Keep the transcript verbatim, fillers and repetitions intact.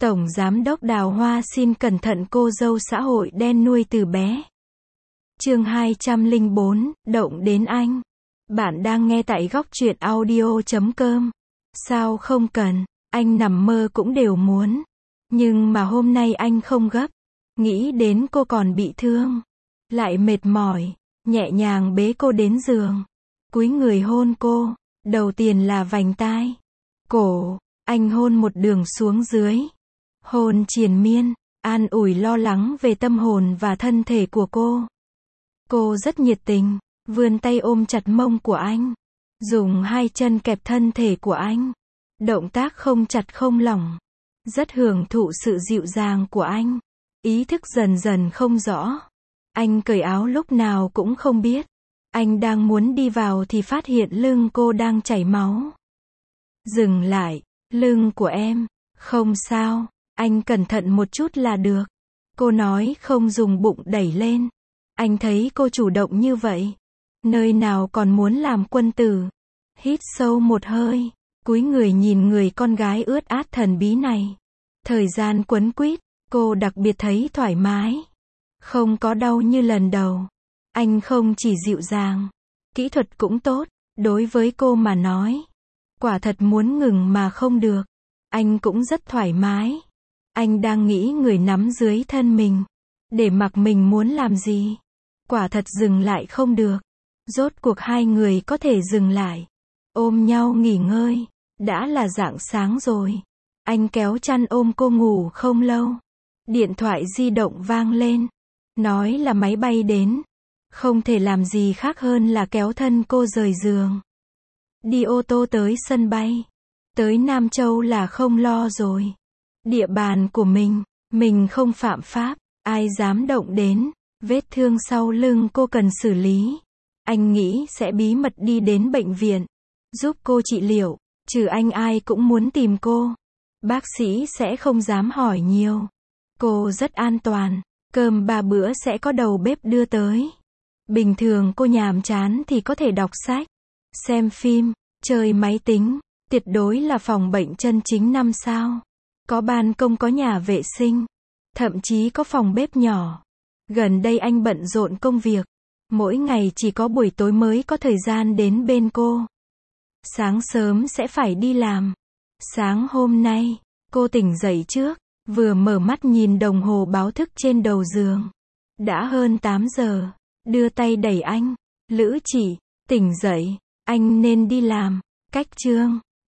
Tổng Giám đốc Đào Hoa xin cẩn thận cô dâu xã hội đen nuôi từ bé. Chương hai trăm lẻ bốn, động đến anh. Bạn đang nghe tại góc truyện audio chấm com. Sao không cần, anh nằm mơ cũng đều muốn. Nhưng mà hôm nay anh không gấp. Nghĩ đến cô còn bị thương, lại mệt mỏi, nhẹ nhàng bế cô đến giường. Cúi người hôn cô, đầu tiên là vành tai, cổ, anh hôn một đường xuống dưới. Hôn triền miên, an ủi lo lắng về tâm hồn và thân thể của cô. Cô rất nhiệt tình, vươn tay ôm chặt mông của anh, dùng hai chân kẹp thân thể của anh. Động tác không chặt không lỏng, rất hưởng thụ sự dịu dàng của anh. Ý thức dần dần không rõ. Anh cởi áo lúc nào cũng không biết. Anh đang muốn đi vào thì phát hiện lưng cô đang chảy máu. Dừng lại, lưng của em, không sao, anh cẩn thận một chút là được. Cô nói không dùng bụng đẩy lên. Anh thấy cô chủ động như vậy, nơi nào còn muốn làm quân tử. Hít sâu một hơi, cúi người nhìn người con gái ướt át thần bí này. Thời gian quấn quýt, cô đặc biệt thấy thoải mái. Không có đau như lần đầu. Anh không chỉ dịu dàng, kỹ thuật cũng tốt, đối với cô mà nói. Quả thật muốn ngừng mà không được. Anh cũng rất thoải mái. Anh đang nghĩ người nắm dưới thân mình, để mặc mình muốn làm gì. Quả thật dừng lại không được. Rốt cuộc hai người có thể dừng lại, ôm nhau nghỉ ngơi. Đã là rạng sáng rồi. Anh kéo chăn ôm cô ngủ không lâu. Điện thoại di động vang lên. Nói là máy bay đến. Không thể làm gì khác hơn là kéo thân cô rời giường. Đi ô tô tới sân bay. Tới Nam Châu là không lo rồi. Địa bàn của mình, mình không phạm pháp, ai dám động đến. Vết thương sau lưng cô cần xử lý. Anh nghĩ sẽ bí mật đi đến bệnh viện, giúp cô trị liệu. Trừ anh ai cũng muốn tìm cô. Bác sĩ sẽ không dám hỏi nhiều. Cô rất an toàn. Cơm ba bữa sẽ có đầu bếp đưa tới. Bình thường cô nhàm chán thì có thể đọc sách, xem phim, chơi máy tính. Tuyệt đối là phòng bệnh chân chính năm sao. Có ban công, có nhà vệ sinh, thậm chí có phòng bếp nhỏ. Gần đây anh bận rộn công việc. Mỗi ngày chỉ có buổi tối mới có thời gian đến bên cô. Sáng sớm sẽ phải đi làm. Sáng hôm nay, cô tỉnh dậy trước, vừa mở mắt nhìn đồng hồ báo thức trên đầu giường. Đã hơn tám giờ, đưa tay đẩy anh. Lữ Chỉ, tỉnh dậy, anh nên đi làm. Cách chương